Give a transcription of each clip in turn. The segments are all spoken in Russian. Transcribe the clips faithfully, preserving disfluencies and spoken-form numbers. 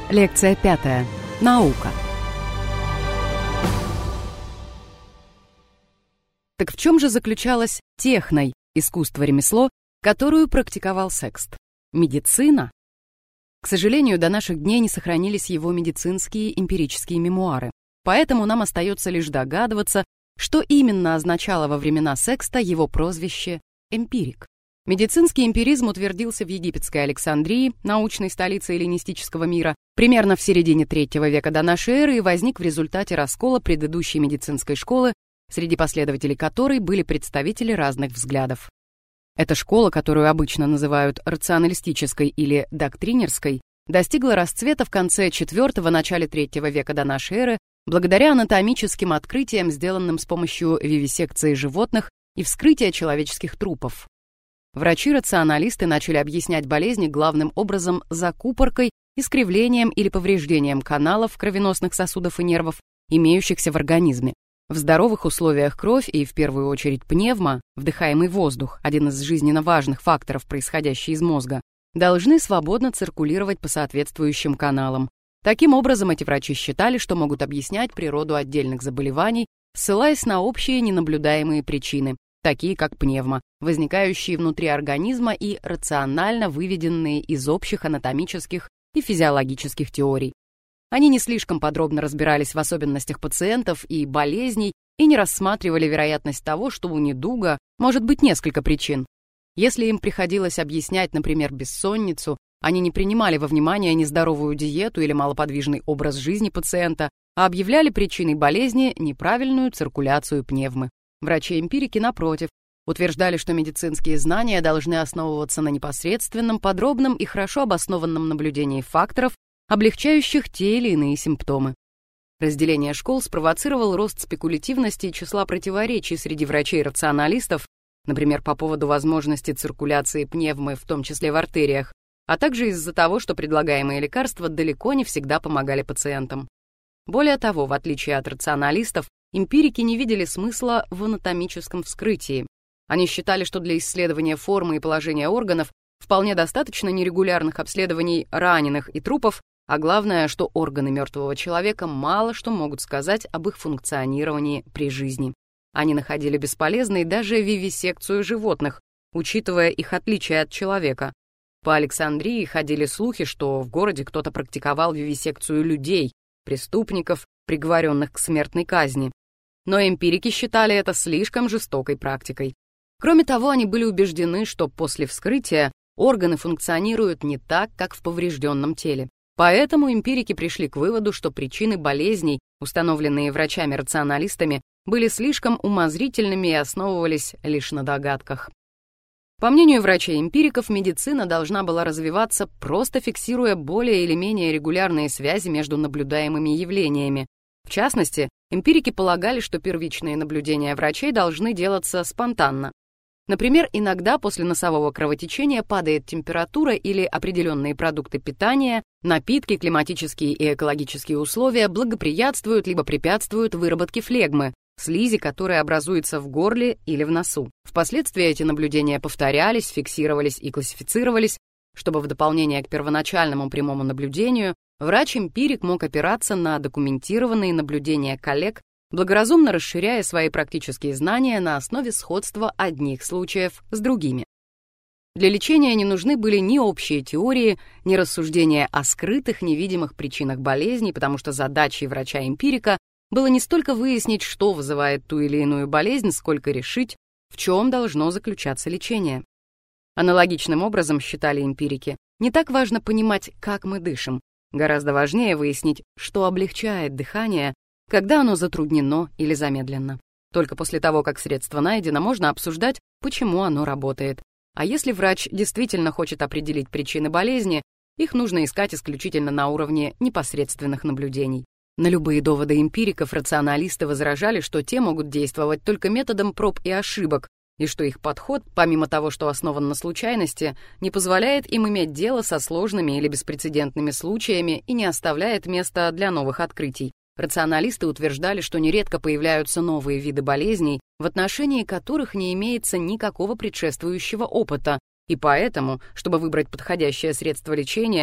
Лекция пятая. Наука. Так в чем же заключалась техной, искусство-ремесло, которую практиковал Секст? Медицина? К сожалению, до наших дней не сохранились его медицинские эмпирические мемуары, поэтому нам остается лишь догадываться, что именно означало во времена Секста его прозвище «эмпирик». Медицинский эмпиризм утвердился в египетской Александрии, научной столице эллинистического мира, примерно в середине третьего века до нашей эры и возник в результате раскола предыдущей медицинской школы, среди последователей которой были представители разных взглядов. Эта школа, которую обычно называют рационалистической или доктринерской, достигла расцвета в конце четвёртого – начале третьего века до нашей эры благодаря анатомическим открытиям, сделанным с помощью вивисекции животных и вскрытия человеческих трупов. Врачи-рационалисты начали объяснять болезни главным образом закупоркой, искривлением или повреждением каналов кровеносных сосудов и нервов, имеющихся в организме. В здоровых условиях кровь и, в первую очередь, пневма, вдыхаемый воздух, один из жизненно важных факторов, происходящий из мозга, должны свободно циркулировать по соответствующим каналам. Таким образом, эти врачи считали, что могут объяснять природу отдельных заболеваний, ссылаясь на общие ненаблюдаемые причины, такие как пневма, возникающие внутри организма и рационально выведенные из общих анатомических и физиологических теорий. Они не слишком подробно разбирались в особенностях пациентов и болезней и не рассматривали вероятность того, что у недуга может быть несколько причин. Если им приходилось объяснять, например, бессонницу, они не принимали во внимание нездоровую диету или малоподвижный образ жизни пациента, а объявляли причиной болезни неправильную циркуляцию пневмы. Врачи-эмпирики, напротив, утверждали, что медицинские знания должны основываться на непосредственном, подробном и хорошо обоснованном наблюдении факторов, облегчающих те или иные симптомы. Разделение школ спровоцировало рост спекулятивности и числа противоречий среди врачей-рационалистов, например, по поводу возможности циркуляции пневмы, в том числе в артериях, а также из-за того, что предлагаемые лекарства далеко не всегда помогали пациентам. Более того, в отличие от рационалистов, эмпирики не видели смысла в анатомическом вскрытии. Они считали, что для исследования формы и положения органов вполне достаточно нерегулярных обследований раненых и трупов, а главное, что органы мертвого человека мало что могут сказать об их функционировании при жизни. Они находили бесполезной даже вивисекцию животных, учитывая их отличия от человека. По Александрии ходили слухи, что в городе кто-то практиковал вивисекцию людей, преступников, приговоренных к смертной казни. Но эмпирики считали это слишком жестокой практикой. Кроме того, они были убеждены, что после вскрытия органы функционируют не так, как в поврежденном теле. Поэтому эмпирики пришли к выводу, что причины болезней, установленные врачами-рационалистами, были слишком умозрительными и основывались лишь на догадках. По мнению врачей-эмпириков, медицина должна была развиваться, просто фиксируя более или менее регулярные связи между наблюдаемыми явлениями. В частности, эмпирики полагали, что первичные наблюдения врачей должны делаться спонтанно. Например, иногда после носового кровотечения падает температура или определенные продукты питания, напитки, климатические и экологические условия благоприятствуют либо препятствуют выработке флегмы, слизи, которая образуется в горле или в носу. Впоследствии эти наблюдения повторялись, фиксировались и классифицировались, чтобы в дополнение к первоначальному прямому наблюдению врач-эмпирик мог опираться на документированные наблюдения коллег, благоразумно расширяя свои практические знания на основе сходства одних случаев с другими. Для лечения не нужны были ни общие теории, ни рассуждения о скрытых невидимых причинах болезней, потому что задачей врача-эмпирика было не столько выяснить, что вызывает ту или иную болезнь, сколько решить, в чем должно заключаться лечение. Аналогичным образом, считали эмпирики, не так важно понимать, как мы дышим, гораздо важнее выяснить, что облегчает дыхание, когда оно затруднено или замедлено. Только после того, как средство найдено, можно обсуждать, почему оно работает. А если врач действительно хочет определить причины болезни, их нужно искать исключительно на уровне непосредственных наблюдений. На любые доводы эмпириков рационалисты возражали, что те могут действовать только методом проб и ошибок, и что их подход, помимо того, что основан на случайности, не позволяет им иметь дело со сложными или беспрецедентными случаями и не оставляет места для новых открытий. Рационалисты утверждали, что нередко появляются новые виды болезней, в отношении которых не имеется никакого предшествующего опыта, и поэтому, чтобы выбрать подходящее средство лечения,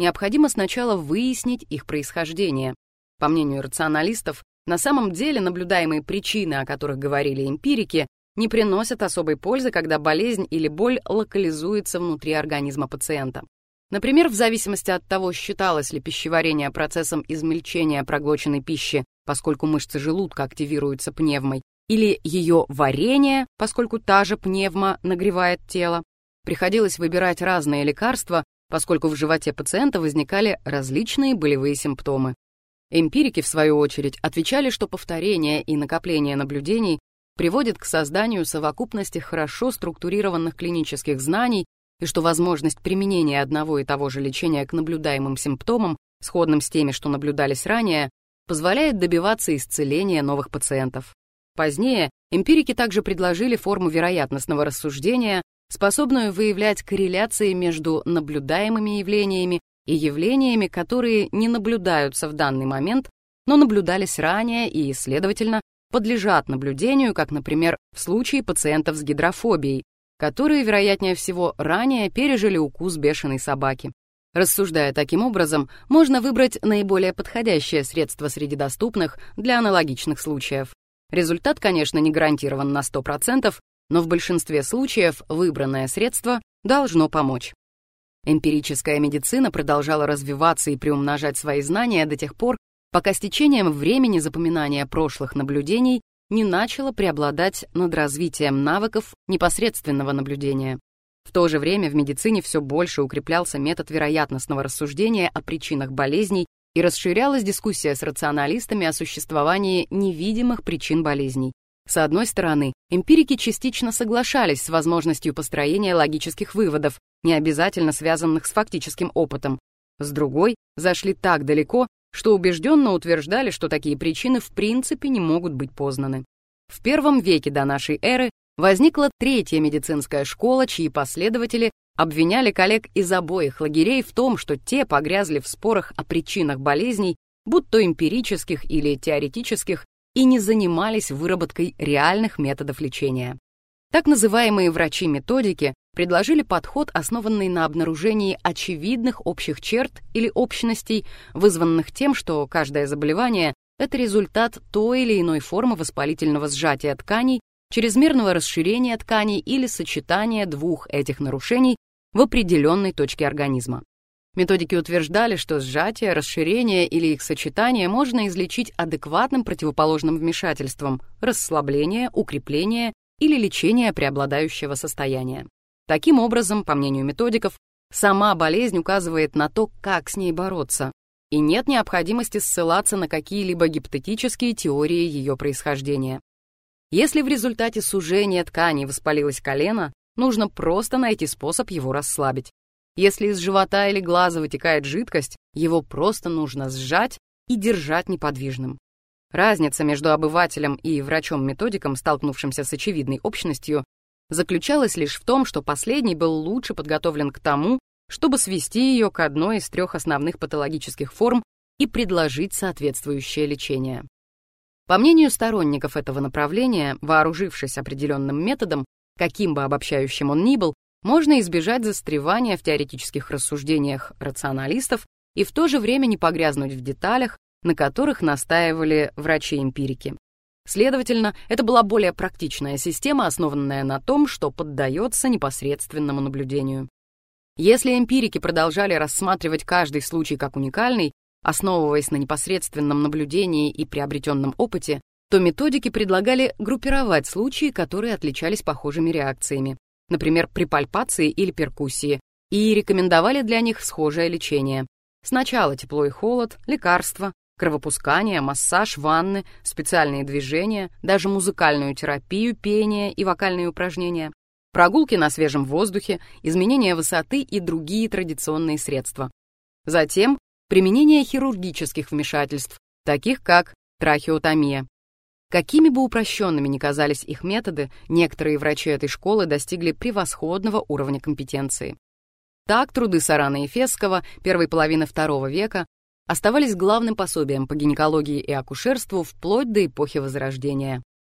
необходимо сначала выяснить их происхождение. По мнению рационалистов, на самом деле наблюдаемые причины, о которых говорили эмпирики, не приносят особой пользы, когда болезнь или боль локализуется внутри организма пациента. Например, в зависимости от того, считалось ли пищеварение процессом измельчения проглоченной пищи, поскольку мышцы желудка активируются пневмой, или ее варенье, поскольку та же пневма нагревает тело, приходилось выбирать разные лекарства, поскольку в животе пациента возникали различные болевые симптомы. Эмпирики, в свою очередь, отвечали, что повторение и накопление наблюдений приводит к созданию совокупности хорошо структурированных клинических знаний и что возможность применения одного и того же лечения к наблюдаемым симптомам, сходным с теми, что наблюдались ранее, позволяет добиваться исцеления новых пациентов. Позднее эмпирики также предложили форму вероятностного рассуждения, способную выявлять корреляции между наблюдаемыми явлениями и явлениями, которые не наблюдаются в данный момент, но наблюдались ранее и, следовательно, подлежат наблюдению, как, например, в случае пациентов с гидрофобией, которые, вероятнее всего, ранее пережили укус бешеной собаки. Рассуждая таким образом, можно выбрать наиболее подходящее средство среди доступных для аналогичных случаев. Результат, конечно, не гарантирован на сто процентов, но в большинстве случаев выбранное средство должно помочь. Эмпирическая медицина продолжала развиваться и приумножать свои знания до тех пор, пока с течением времени запоминание прошлых наблюдений не начало преобладать над развитием навыков непосредственного наблюдения. В то же время в медицине все больше укреплялся метод вероятностного рассуждения о причинах болезней и расширялась дискуссия с рационалистами о существовании невидимых причин болезней. С одной стороны, эмпирики частично соглашались с возможностью построения логических выводов, не обязательно связанных с фактическим опытом. С другой, зашли так далеко, что убежденно утверждали, что такие причины в принципе не могут быть познаны. В первом веке до нашей эры возникла третья медицинская школа, чьи последователи обвиняли коллег из обоих лагерей в том, что те погрязли в спорах о причинах болезней, будь то эмпирических или теоретических, и не занимались выработкой реальных методов лечения. Так называемые врачи-методики предложили подход, основанный на обнаружении очевидных общих черт или общностей, вызванных тем, что каждое заболевание — это результат той или иной формы воспалительного сжатия тканей, чрезмерного расширения тканей или сочетания двух этих нарушений в определенной точке организма. Методики утверждали, что сжатие, расширение или их сочетание можно излечить адекватным противоположным вмешательством — расслабление, укрепление или лечение преобладающего состояния. Таким образом, по мнению методиков, сама болезнь указывает на то, как с ней бороться, и нет необходимости ссылаться на какие-либо гипотетические теории ее происхождения. Если в результате сужения тканей воспалилось колено, нужно просто найти способ его расслабить. Если из живота или глаза вытекает жидкость, его просто нужно сжать и держать неподвижным. Разница между обывателем и врачом-методиком, столкнувшимся с очевидной общностью, заключалась лишь в том, что последний был лучше подготовлен к тому, чтобы свести ее к одной из трех основных патологических форм и предложить соответствующее лечение. По мнению сторонников этого направления, вооружившись определенным методом, каким бы обобщающим он ни был, можно избежать застревания в теоретических рассуждениях рационалистов и в то же время не погрязнуть в деталях, на которых настаивали врачи-эмпирики. Следовательно, это была более практичная система, основанная на том, что поддается непосредственному наблюдению. Если эмпирики продолжали рассматривать каждый случай как уникальный, основываясь на непосредственном наблюдении и приобретенном опыте, то методики предлагали группировать случаи, которые отличались похожими реакциями, например, при пальпации или перкуссии, и рекомендовали для них схожее лечение. Сначала тепло и холод, лекарства, кровопускание, массаж, ванны, специальные движения, даже музыкальную терапию, пение и вокальные упражнения, прогулки на свежем воздухе, изменение высоты и другие традиционные средства. Затем применение хирургических вмешательств, таких как трахеотомия. Какими бы упрощенными ни казались их методы, некоторые врачи этой школы достигли превосходного уровня компетенции. Так, труды Сорана и Фесского первой половины второго века оставались главным пособием по гинекологии и акушерству вплоть до эпохи Возрождения.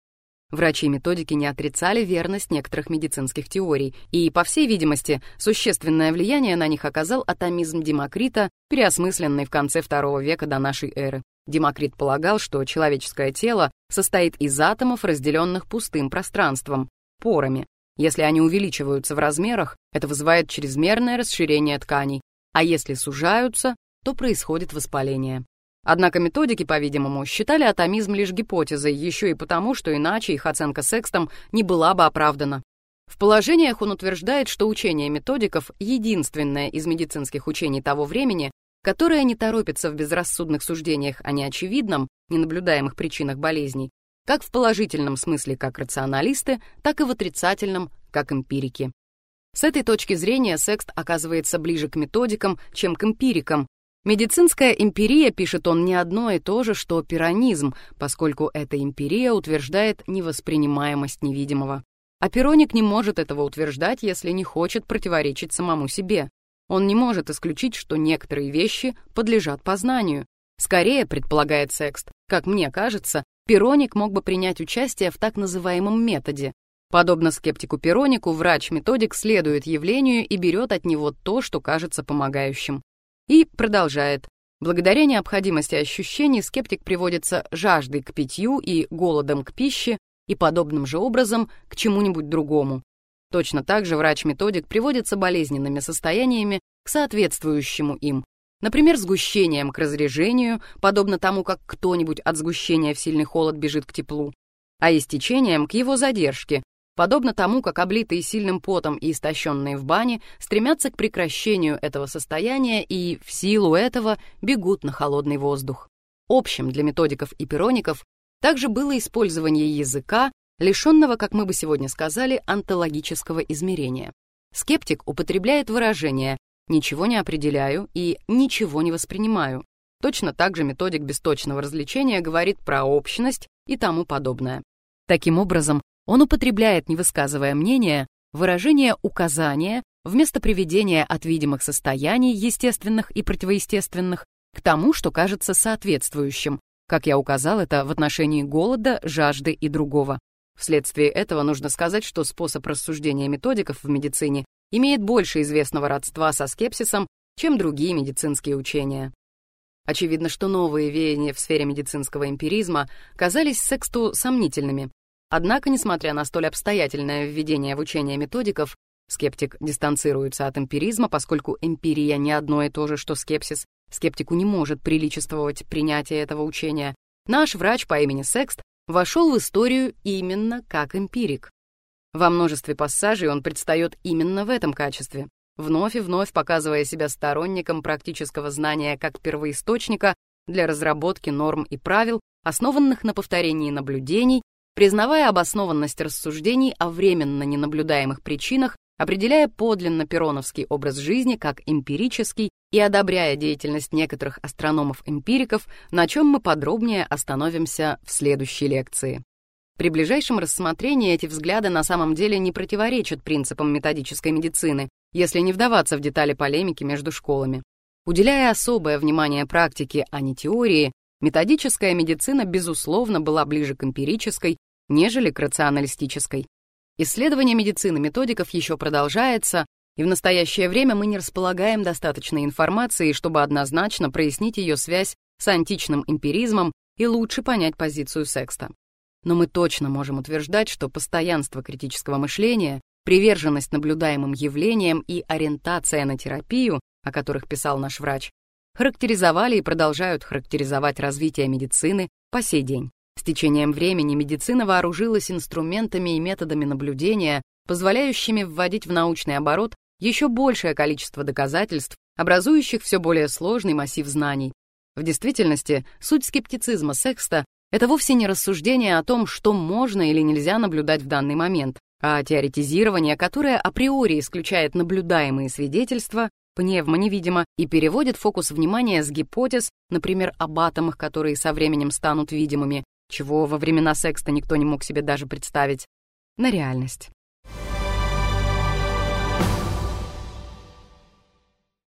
Врачи-методики не отрицали верность некоторых медицинских теорий, и, по всей видимости, существенное влияние на них оказал атомизм Демокрита, переосмысленный в конце второго века до нашей эры. Демокрит полагал, что человеческое тело состоит из атомов, разделенных пустым пространством, порами. Если они увеличиваются в размерах, это вызывает чрезмерное расширение тканей, а если сужаются, то происходит воспаление. Однако методики, по-видимому, считали атомизм лишь гипотезой, еще и потому, что иначе их оценка секстом не была бы оправдана. В положениях он утверждает, что учение методиков — единственное из медицинских учений того времени, которое не торопится в безрассудных суждениях о неочевидном, ненаблюдаемых причинах болезней, как в положительном смысле как рационалисты, так и в отрицательном как эмпирики. С этой точки зрения секст оказывается ближе к методикам, чем к эмпирикам. Медицинская эмпирия, пишет он, не одно и то же, что пиронизм, поскольку эта эмпирия утверждает невоспринимаемость невидимого. А пироник не может этого утверждать, если не хочет противоречить самому себе. Он не может исключить, что некоторые вещи подлежат познанию. Скорее, предполагает секст, как мне кажется, пироник мог бы принять участие в так называемом методе. Подобно скептику-пиронику, врач-методик следует явлению и берет от него то, что кажется помогающим. И продолжает. Благодаря необходимости ощущений скептик приводится жаждой к питью и голодом к пище и подобным же образом к чему-нибудь другому. Точно так же врач-методик приводится болезненными состояниями к соответствующему им, например, сгущением к разрежению, подобно тому, как кто-нибудь от сгущения в сильный холод бежит к теплу, а истечением к его задержке, подобно тому, как облитые сильным потом и истощенные в бане стремятся к прекращению этого состояния и в силу этого бегут на холодный воздух. Общим для методиков и пироников также было использование языка, лишенного, как мы бы сегодня сказали, онтологического измерения. Скептик употребляет выражения «ничего не определяю» и «ничего не воспринимаю». Точно так же методик без точного различения говорит про общность и тому подобное. Таким образом, он употребляет, не высказывая мнения, выражение указания вместо приведения от видимых состояний, естественных и противоестественных, к тому, что кажется соответствующим, как я указал это в отношении голода, жажды и другого. Вследствие этого нужно сказать, что способ рассуждения методиков в медицине имеет больше известного родства со скепсисом, чем другие медицинские учения. Очевидно, что новые веяния в сфере медицинского эмпиризма казались сексту сомнительными. Однако, несмотря на столь обстоятельное введение в учение методиков, скептик дистанцируется от эмпиризма, поскольку эмпирия не одно и то же, что скепсис, скептику не может приличествовать принятие этого учения. Наш врач по имени Секст вошел в историю именно как эмпирик. Во множестве пассажей он предстает именно в этом качестве, вновь и вновь показывая себя сторонником практического знания как первоисточника для разработки норм и правил, основанных на повторении наблюдений, признавая обоснованность рассуждений о временно ненаблюдаемых причинах, определяя подлинно пироновский образ жизни как эмпирический и одобряя деятельность некоторых астрономов-эмпириков, на чем мы подробнее остановимся в следующей лекции. При ближайшем рассмотрении эти взгляды на самом деле не противоречат принципам методической медицины, если не вдаваться в детали полемики между школами. Уделяя особое внимание практике, а не теории, методическая медицина, безусловно, была ближе к эмпирической, нежели к рационалистической. Исследование медицины методиков еще продолжается, и в настоящее время мы не располагаем достаточной информации, чтобы однозначно прояснить ее связь с античным эмпиризмом и лучше понять позицию Секста. Но мы точно можем утверждать, что постоянство критического мышления, приверженность наблюдаемым явлениям и ориентация на терапию, о которых писал наш врач, характеризовали и продолжают характеризовать развитие медицины по сей день. С течением времени медицина вооружилась инструментами и методами наблюдения, позволяющими вводить в научный оборот еще большее количество доказательств, образующих все более сложный массив знаний. В действительности, суть скептицизма Секста — это вовсе не рассуждение о том, что можно или нельзя наблюдать в данный момент, а теоретизирование, которое априори исключает наблюдаемые свидетельства, пневмо-невидимо, и переводит фокус внимания с гипотез, например, об атомах, которые со временем станут видимыми, чего во времена Секста никто не мог себе даже представить, на реальность.